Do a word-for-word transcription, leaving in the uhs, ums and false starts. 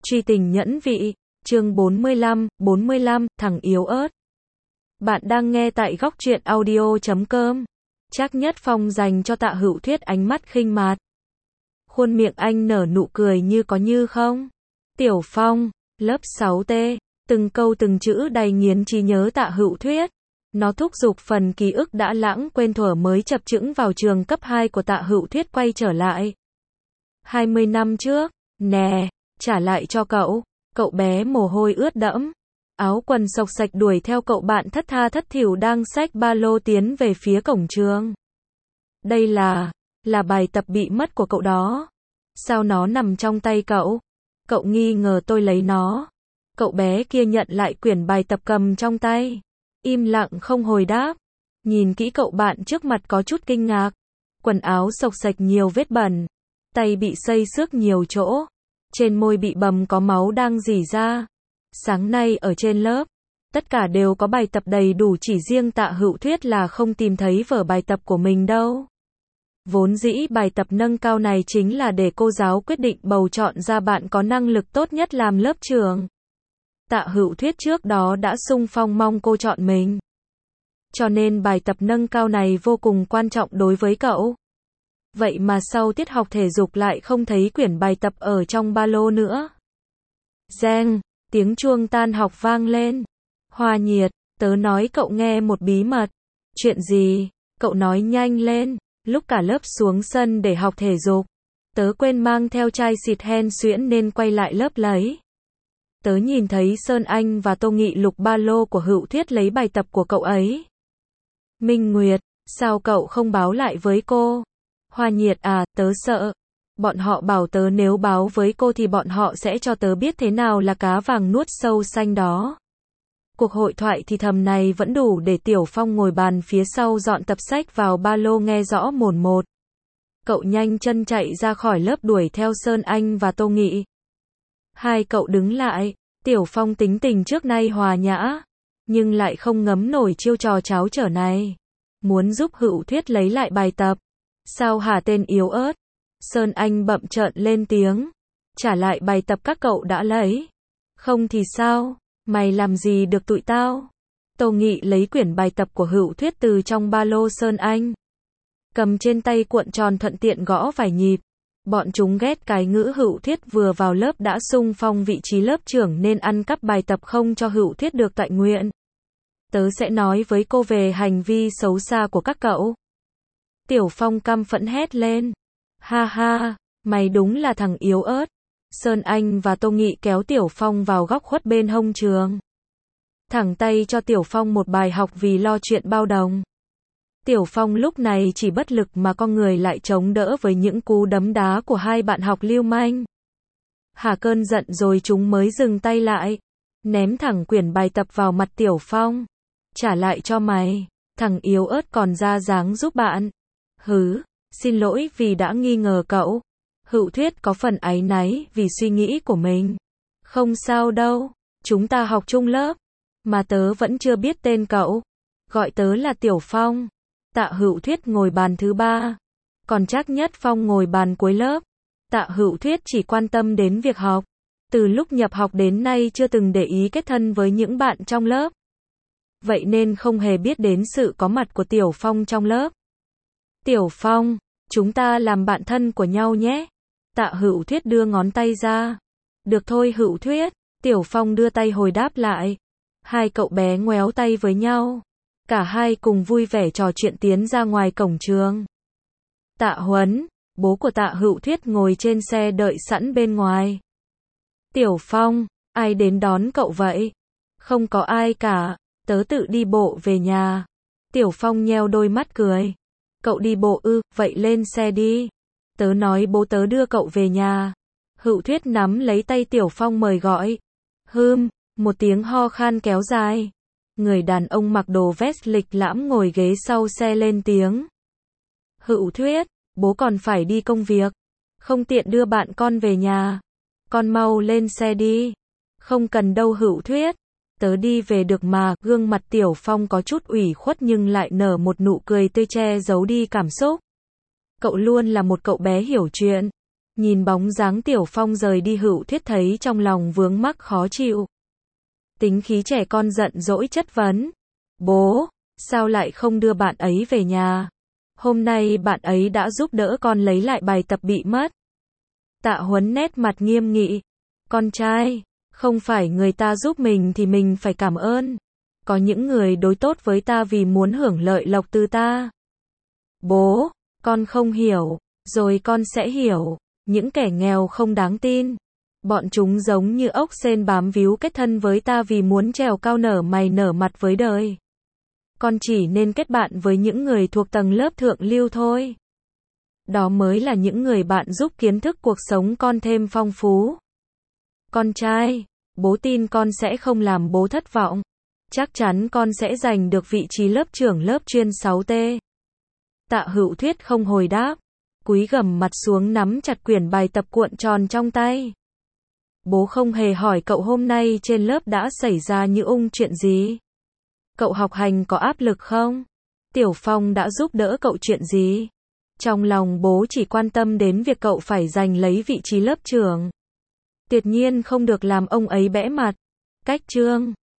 Truy tình nhẫn vị, chương bốn mươi lăm, bốn mươi lăm, thằng yếu ớt. Bạn đang nghe tại góc truyện audio chấm com. Trác Nhất Phong dành cho Tạ Hữu Thuyết ánh mắt khinh mạt. Khuôn miệng anh nở nụ cười như có như không. Tiểu Phong, lớp sáu T, từng câu từng chữ đầy nghiến trí nhớ Tạ Hữu Thuyết. Nó thúc giục phần ký ức đã lãng quên thuở mới chập chững vào trường cấp hai của Tạ Hữu Thuyết quay trở lại. hai mươi năm trước, nè, trả lại cho cậu. Cậu bé mồ hôi ướt đẫm, áo quần xộc xạch đuổi theo cậu bạn thất tha thất thểu đang xách ba lô tiến về phía cổng trường. Đây là, là bài tập bị mất của cậu đó. Sao nó nằm trong tay cậu? Cậu nghi ngờ tôi lấy nó. Cậu bé kia nhận lại quyển bài tập cầm trong tay. Im lặng không hồi đáp. Nhìn kỹ cậu bạn trước mặt có chút kinh ngạc. Quần áo xộc xạch nhiều vết bẩn. Tay bị xây xước nhiều chỗ. Trên môi bị bầm có máu đang rỉ ra. Sáng nay ở trên lớp, tất cả đều có bài tập đầy đủ, chỉ riêng Tạ Hữu Thuyết là không tìm thấy vở bài tập của mình đâu. Vốn dĩ bài tập nâng cao này chính là để cô giáo quyết định bầu chọn ra bạn có năng lực tốt nhất làm lớp trưởng. Tạ Hữu Thuyết trước đó đã xung phong mong cô chọn mình. Cho nên bài tập nâng cao này vô cùng quan trọng đối với cậu. Vậy mà sau tiết học thể dục lại không thấy quyển bài tập ở trong ba lô nữa. Reng, tiếng chuông tan học vang lên. Hoa Nhiệt, tớ nói cậu nghe một bí mật. Chuyện gì? Cậu nói nhanh lên. Lúc cả lớp xuống sân để học thể dục, tớ quên mang theo chai xịt hen suyễn nên quay lại lớp lấy. Tớ nhìn thấy Sơn Anh và Tô Nghị lục ba lô của Hữu Thuyết lấy bài tập của cậu ấy. Minh Nguyệt, sao cậu không báo lại với cô? Hoa Nhiệt à, tớ sợ. Bọn họ bảo tớ nếu báo với cô thì bọn họ sẽ cho tớ biết thế nào là cá vàng nuốt sâu xanh đó. Cuộc hội thoại thì thầm này vẫn đủ để Tiểu Phong ngồi bàn phía sau dọn tập sách vào ba lô nghe rõ mồn một. Cậu nhanh chân chạy ra khỏi lớp đuổi theo Sơn Anh và Tô Nghị. Hai cậu đứng lại. Tiểu Phong tính tình trước nay hòa nhã, nhưng lại không ngấm nổi chiêu trò cháo trở này. Muốn giúp Hữu Thuyết lấy lại bài tập. Sao hả tên yếu ớt? Sơn Anh bậm trợn lên tiếng. Trả lại bài tập các cậu đã lấy. Không thì sao? Mày làm gì được tụi tao? Tô Nghị lấy quyển bài tập của Hữu Thuyết từ trong ba lô Sơn Anh. Cầm trên tay cuộn tròn thuận tiện gõ vài nhịp. Bọn chúng ghét cái ngữ Hữu Thuyết vừa vào lớp đã xung phong vị trí lớp trưởng nên ăn cắp bài tập không cho Hữu Thuyết được tọa nguyện. Tớ sẽ nói với cô về hành vi xấu xa của các cậu. Tiểu Phong căm phẫn hét lên. Ha ha, mày đúng là thằng yếu ớt. Sơn Anh và Tô Nghị kéo Tiểu Phong vào góc khuất bên hông trường. Thẳng tay cho Tiểu Phong một bài học vì lo chuyện bao đồng. Tiểu Phong lúc này chỉ bất lực mà con người lại chống đỡ với những cú đấm đá của hai bạn học lưu manh. Hả cơn giận rồi chúng mới dừng tay lại. Ném thẳng quyển bài tập vào mặt Tiểu Phong. Trả lại cho mày. Thằng yếu ớt còn ra dáng giúp bạn. Hứ, xin lỗi vì đã nghi ngờ cậu. Hữu Thuyết có phần áy náy vì suy nghĩ của mình. Không sao đâu, chúng ta học chung lớp. Mà tớ vẫn chưa biết tên cậu. Gọi tớ là Tiểu Phong. Tạ Hữu Thuyết ngồi bàn thứ ba. Còn Trác Nhất Phong ngồi bàn cuối lớp. Tạ Hữu Thuyết chỉ quan tâm đến việc học. Từ lúc nhập học đến nay chưa từng để ý kết thân với những bạn trong lớp. Vậy nên không hề biết đến sự có mặt của Tiểu Phong trong lớp. Tiểu Phong, chúng ta làm bạn thân của nhau nhé. Tạ Hữu Thuyết đưa ngón tay ra. Được thôi Hữu Thuyết. Tiểu Phong đưa tay hồi đáp lại. Hai cậu bé ngoéo tay với nhau. Cả hai cùng vui vẻ trò chuyện tiến ra ngoài cổng trường. Tạ Huấn, bố của Tạ Hữu Thuyết ngồi trên xe đợi sẵn bên ngoài. Tiểu Phong, ai đến đón cậu vậy? Không có ai cả, tớ tự đi bộ về nhà. Tiểu Phong nheo đôi mắt cười. Cậu đi bộ ư, vậy lên xe đi. Tớ nói bố tớ đưa cậu về nhà. Hữu Thuyết nắm lấy tay Tiểu Phong mời gọi. Hưm, một tiếng ho khan kéo dài. Người đàn ông mặc đồ vest lịch lãm ngồi ghế sau xe lên tiếng. Hữu Thuyết, bố còn phải đi công việc. Không tiện đưa bạn con về nhà. Con mau lên xe đi. Không cần đâu Hữu Thuyết. Tớ đi về được mà. Gương mặt Tiểu Phong có chút ủy khuất nhưng lại nở một nụ cười tươi che giấu đi cảm xúc. Cậu luôn là một cậu bé hiểu chuyện. Nhìn bóng dáng Tiểu Phong rời đi, Hữu Thuyết thấy trong lòng vướng mắc khó chịu. Tính khí trẻ con giận dỗi chất vấn. Bố, sao lại không đưa bạn ấy về nhà? Hôm nay bạn ấy đã giúp đỡ con lấy lại bài tập bị mất. Tạ Huấn nét mặt nghiêm nghị. Con trai, không phải người ta giúp mình thì mình phải cảm ơn. Có những người đối tốt với ta vì muốn hưởng lợi lộc từ ta. Bố, con không hiểu, rồi con sẽ hiểu. Những kẻ nghèo không đáng tin. Bọn chúng giống như ốc sên bám víu kết thân với ta vì muốn trèo cao nở mày nở mặt với đời. Con chỉ nên kết bạn với những người thuộc tầng lớp thượng lưu thôi. Đó mới là những người bạn giúp kiến thức cuộc sống con thêm phong phú. Con trai, bố tin con sẽ không làm bố thất vọng. Chắc chắn con sẽ giành được vị trí lớp trưởng lớp chuyên sáu T. Tạ Hữu Thuyết không hồi đáp. Cúi gằm mặt xuống nắm chặt quyển bài tập cuộn tròn trong tay. Bố không hề hỏi cậu hôm nay trên lớp đã xảy ra như ung chuyện gì. Cậu học hành có áp lực không? Tiểu Phong đã giúp đỡ cậu chuyện gì? Trong lòng bố chỉ quan tâm đến việc cậu phải giành lấy vị trí lớp trưởng. Tuyệt nhiên không được làm ông ấy bẽ mặt. Cách chương